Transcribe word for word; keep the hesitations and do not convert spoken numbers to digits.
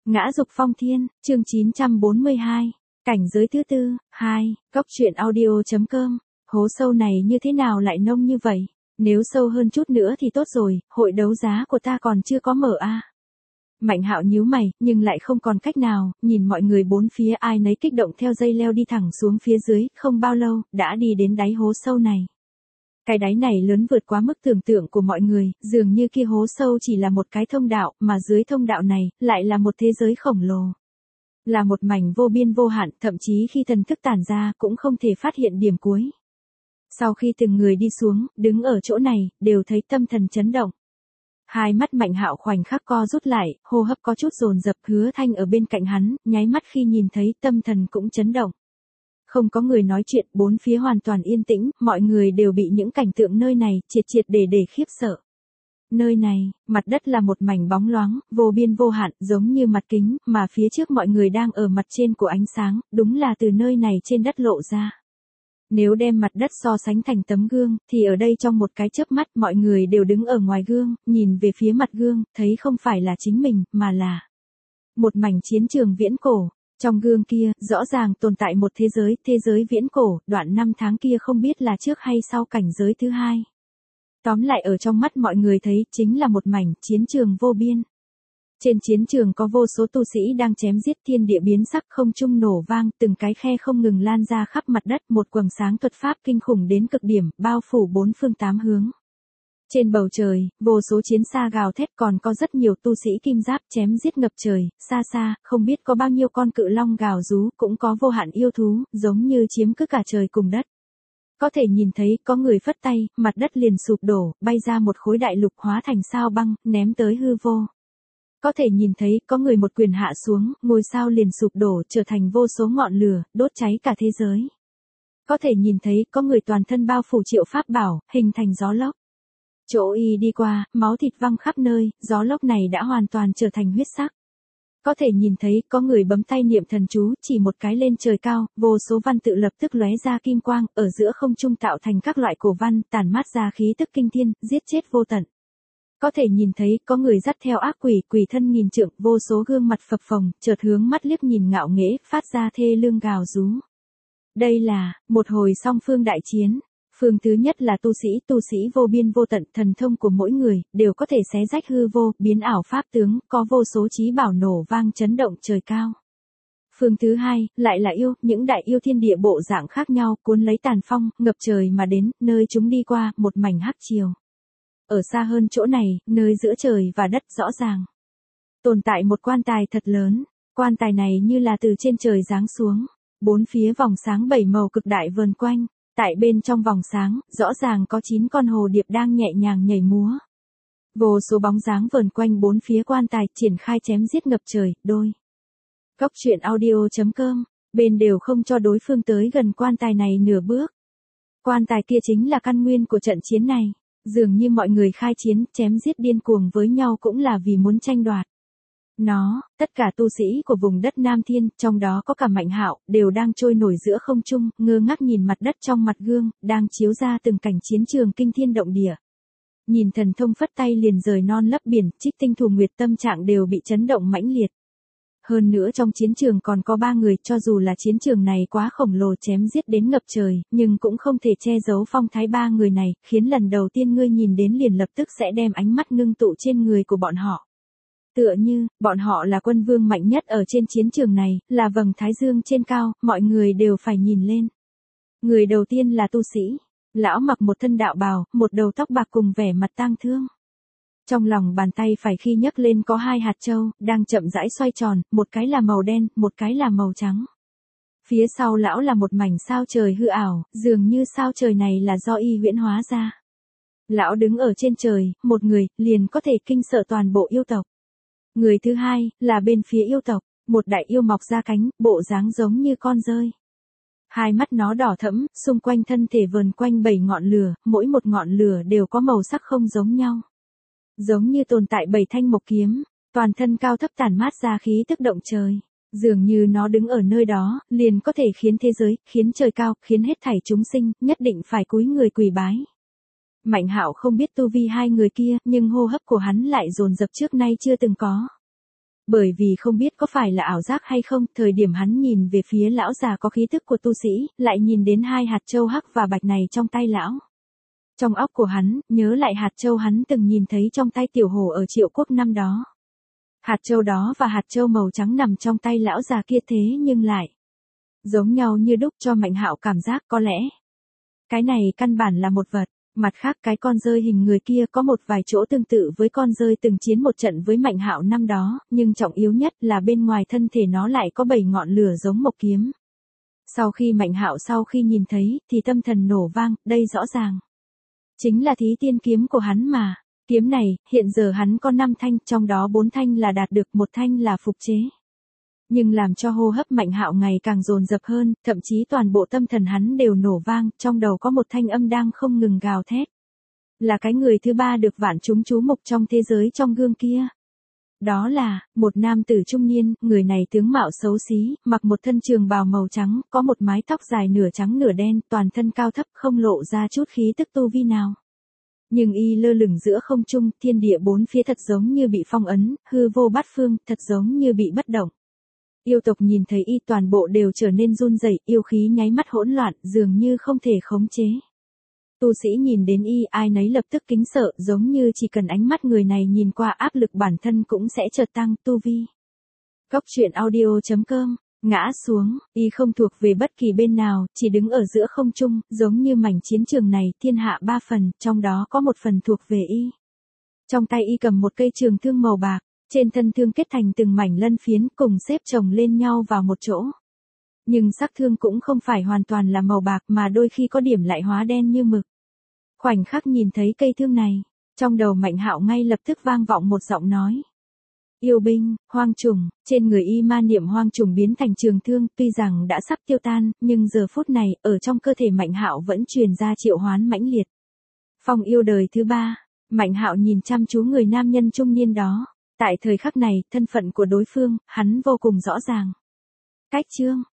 Ngã dục phong thiên, chương chín trăm bốn mươi hai. Cảnh giới thứ tư, hai, góc truyện audio.com. Hố sâu này như thế nào lại nông như vậy? Nếu sâu hơn chút nữa thì tốt rồi, hội đấu giá của ta còn chưa có mở a. Mạnh Hạo nhíu mày, nhưng lại không còn cách nào, nhìn mọi người bốn phía ai nấy kích động theo dây leo đi thẳng xuống phía dưới, không bao lâu, đã đi đến đáy hố sâu này. Cái đáy này lớn vượt quá mức tưởng tượng của mọi người, dường như kia hố sâu chỉ là một cái thông đạo, mà dưới thông đạo này, lại là một thế giới khổng lồ. Là một mảnh vô biên vô hạn, thậm chí khi thần thức tản ra, cũng không thể phát hiện điểm cuối. Sau khi từng người đi xuống, đứng ở chỗ này, đều thấy tâm thần chấn động. Hai mắt Mạnh Hạo khoảnh khắc co rút lại, hô hấp có chút dồn dập, Hứa Thanh ở bên cạnh hắn, nháy mắt khi nhìn thấy tâm thần cũng chấn động. Không có người nói chuyện, bốn phía hoàn toàn yên tĩnh, mọi người đều bị những cảnh tượng nơi này triệt triệt để để khiếp sợ. Nơi này, mặt đất là một mảnh bóng loáng, vô biên vô hạn, giống như mặt kính, mà phía trước mọi người đang ở mặt trên của ánh sáng, đúng là từ nơi này trên đất lộ ra. Nếu đem mặt đất so sánh thành tấm gương, thì ở đây trong một cái chớp mắt mọi người đều đứng ở ngoài gương, nhìn về phía mặt gương, thấy không phải là chính mình, mà là một mảnh chiến trường viễn cổ. Trong gương kia, rõ ràng tồn tại một thế giới, thế giới viễn cổ, đoạn năm tháng kia không biết là trước hay sau cảnh giới thứ hai. Tóm lại ở trong mắt mọi người thấy, chính là một mảnh chiến trường vô biên. Trên chiến trường có vô số tu sĩ đang chém giết, thiên địa biến sắc, không trung nổ vang, từng cái khe không ngừng lan ra khắp mặt đất, một quầng sáng thuật pháp kinh khủng đến cực điểm, bao phủ bốn phương tám hướng. Trên bầu trời, vô số chiến xa gào thét, còn có rất nhiều tu sĩ kim giáp chém giết ngập trời, xa xa, không biết có bao nhiêu con cự long gào rú, cũng có vô hạn yêu thú, giống như chiếm cứ cả trời cùng đất. Có thể nhìn thấy, có người phất tay, mặt đất liền sụp đổ, bay ra một khối đại lục hóa thành sao băng, ném tới hư vô. Có thể nhìn thấy, có người một quyền hạ xuống, ngôi sao liền sụp đổ, trở thành vô số ngọn lửa, đốt cháy cả thế giới. Có thể nhìn thấy, có người toàn thân bao phủ triệu pháp bảo, hình thành gió lốc. Chỗ y đi qua, máu thịt văng khắp nơi, gió lốc này đã hoàn toàn trở thành huyết sắc. Có thể nhìn thấy, có người bấm tay niệm thần chú, chỉ một cái lên trời cao, vô số văn tự lập tức lóe ra kim quang, ở giữa không trung tạo thành các loại cổ văn, tản mát ra khí tức kinh thiên, giết chết vô tận. Có thể nhìn thấy, có người dắt theo ác quỷ, quỷ thân nghìn trượng, vô số gương mặt phập phồng, chợt hướng mắt liếc nhìn ngạo nghễ, phát ra thê lương gào rú. Đây là, một hồi song phương đại chiến. Phương thứ nhất là tu sĩ, tu sĩ vô biên vô tận, thần thông của mỗi người, đều có thể xé rách hư vô, biến ảo pháp tướng, có vô số chí bảo nổ vang chấn động trời cao. Phương thứ hai, lại là yêu, những đại yêu thiên địa bộ dạng khác nhau, cuốn lấy tàn phong, ngập trời mà đến, nơi chúng đi qua, một mảnh hắc chiều. Ở xa hơn chỗ này, nơi giữa trời và đất rõ ràng. Tồn tại một quan tài thật lớn, quan tài này như là từ trên trời giáng xuống, bốn phía vòng sáng bảy màu cực đại vờn quanh. Tại bên trong vòng sáng, rõ ràng có chín con hồ điệp đang nhẹ nhàng nhảy múa. Vô số bóng dáng vờn quanh bốn phía quan tài, triển khai chém giết ngập trời, đôi. Góc truyện audio.com, bên đều không cho đối phương tới gần quan tài này nửa bước. Quan tài kia chính là căn nguyên của trận chiến này, dường như mọi người khai chiến, chém giết điên cuồng với nhau cũng là vì muốn tranh đoạt. Nó, tất cả tu sĩ của vùng đất Nam Thiên, trong đó có cả Mạnh Hạo, đều đang trôi nổi giữa không trung, ngơ ngác nhìn mặt đất trong mặt gương, đang chiếu ra từng cảnh chiến trường kinh thiên động địa. Nhìn thần thông phất tay liền rời non lấp biển, Trích Tinh Thù Nguyệt tâm trạng đều bị chấn động mãnh liệt. Hơn nữa trong chiến trường còn có ba người, cho dù là chiến trường này quá khổng lồ chém giết đến ngập trời, nhưng cũng không thể che giấu phong thái ba người này, khiến lần đầu tiên ngươi nhìn đến liền lập tức sẽ đem ánh mắt ngưng tụ trên người của bọn họ. Tựa như, bọn họ là quân vương mạnh nhất ở trên chiến trường này, là vầng thái dương trên cao, mọi người đều phải nhìn lên. Người đầu tiên là tu sĩ. Lão mặc một thân đạo bào, một đầu tóc bạc cùng vẻ mặt tang thương. Trong lòng bàn tay phải khi nhấc lên có hai hạt châu, đang chậm rãi xoay tròn, một cái là màu đen, một cái là màu trắng. Phía sau lão là một mảnh sao trời hư ảo, dường như sao trời này là do y huyễn hóa ra. Lão đứng ở trên trời, một người, liền có thể kinh sợ toàn bộ yêu tộc. Người thứ hai, là bên phía yêu tộc, một đại yêu mọc ra cánh, bộ dáng giống như con dơi. Hai mắt nó đỏ thẫm, xung quanh thân thể vờn quanh bảy ngọn lửa, mỗi một ngọn lửa đều có màu sắc không giống nhau. Giống như tồn tại bảy thanh mộc kiếm, toàn thân cao thấp tản mát ra khí tức động trời. Dường như nó đứng ở nơi đó, liền có thể khiến thế giới, khiến trời cao, khiến hết thảy chúng sinh, nhất định phải cúi người quỳ bái. Mạnh Hạo không biết tu vi hai người kia, nhưng hô hấp của hắn lại dồn dập trước nay chưa từng có. Bởi vì không biết có phải là ảo giác hay không, thời điểm hắn nhìn về phía lão già có khí tức của tu sĩ, lại nhìn đến hai hạt châu hắc và bạch này trong tay lão. Trong óc của hắn, nhớ lại hạt châu hắn từng nhìn thấy trong tay tiểu hổ ở Triệu Quốc năm đó. Hạt châu đó và hạt châu màu trắng nằm trong tay lão già kia thế nhưng lại giống nhau như đúc, cho Mạnh Hạo cảm giác có lẽ cái này căn bản là một vật. Mặt khác cái con dơi hình người kia có một vài chỗ tương tự với con dơi từng chiến một trận với Mạnh Hạo năm đó, nhưng trọng yếu nhất là bên ngoài thân thể nó lại có bảy ngọn lửa giống mộc kiếm. Sau khi Mạnh Hạo sau khi nhìn thấy, thì tâm thần nổ vang, đây rõ ràng chính là Thí Tiên kiếm của hắn mà. Kiếm này, hiện giờ hắn có năm thanh, trong đó bốn thanh là đạt được, một thanh là phục chế. Nhưng làm cho hô hấp Mạnh Hạo ngày càng dồn dập hơn, thậm chí toàn bộ tâm thần hắn đều nổ vang, trong đầu có một thanh âm đang không ngừng gào thét. Là cái người thứ ba được vạn chúng chú mục trong thế giới trong gương kia. Đó là, một nam tử trung niên, người này tướng mạo xấu xí, mặc một thân trường bào màu trắng, có một mái tóc dài nửa trắng nửa đen, toàn thân cao thấp không lộ ra chút khí tức tu vi nào. Nhưng y lơ lửng giữa không trung, thiên địa bốn phía thật giống như bị phong ấn, hư vô bát phương, thật giống như bị bất động. Yêu tộc nhìn thấy y toàn bộ đều trở nên run rẩy, yêu khí nháy mắt hỗn loạn, dường như không thể khống chế. Tu sĩ nhìn đến y, ai nấy lập tức kính sợ, giống như chỉ cần ánh mắt người này nhìn qua áp lực bản thân cũng sẽ chợt tăng tu vi. Cốc truyện audio chấm com, ngã xuống, y không thuộc về bất kỳ bên nào, chỉ đứng ở giữa không trung, giống như mảnh chiến trường này, thiên hạ ba phần, trong đó có một phần thuộc về y. Trong tay y cầm một cây trường thương màu bạc. Trên thân thương kết thành từng mảnh lân phiến cùng xếp chồng lên nhau vào một chỗ. Nhưng sắc thương cũng không phải hoàn toàn là màu bạc mà đôi khi có điểm lại hóa đen như mực. Khoảnh khắc nhìn thấy cây thương này, trong đầu Mạnh Hạo ngay lập tức vang vọng một giọng nói. Yêu binh, hoang trùng, trên người y ma niệm hoang trùng biến thành trường thương, tuy rằng đã sắp tiêu tan, nhưng giờ phút này, ở trong cơ thể Mạnh Hạo vẫn truyền ra triệu hoán mãnh liệt. Phong yêu đời thứ ba, Mạnh Hạo nhìn chăm chú người nam nhân trung niên đó. Tại thời khắc này, thân phận của đối phương, hắn vô cùng rõ ràng. Cách chương,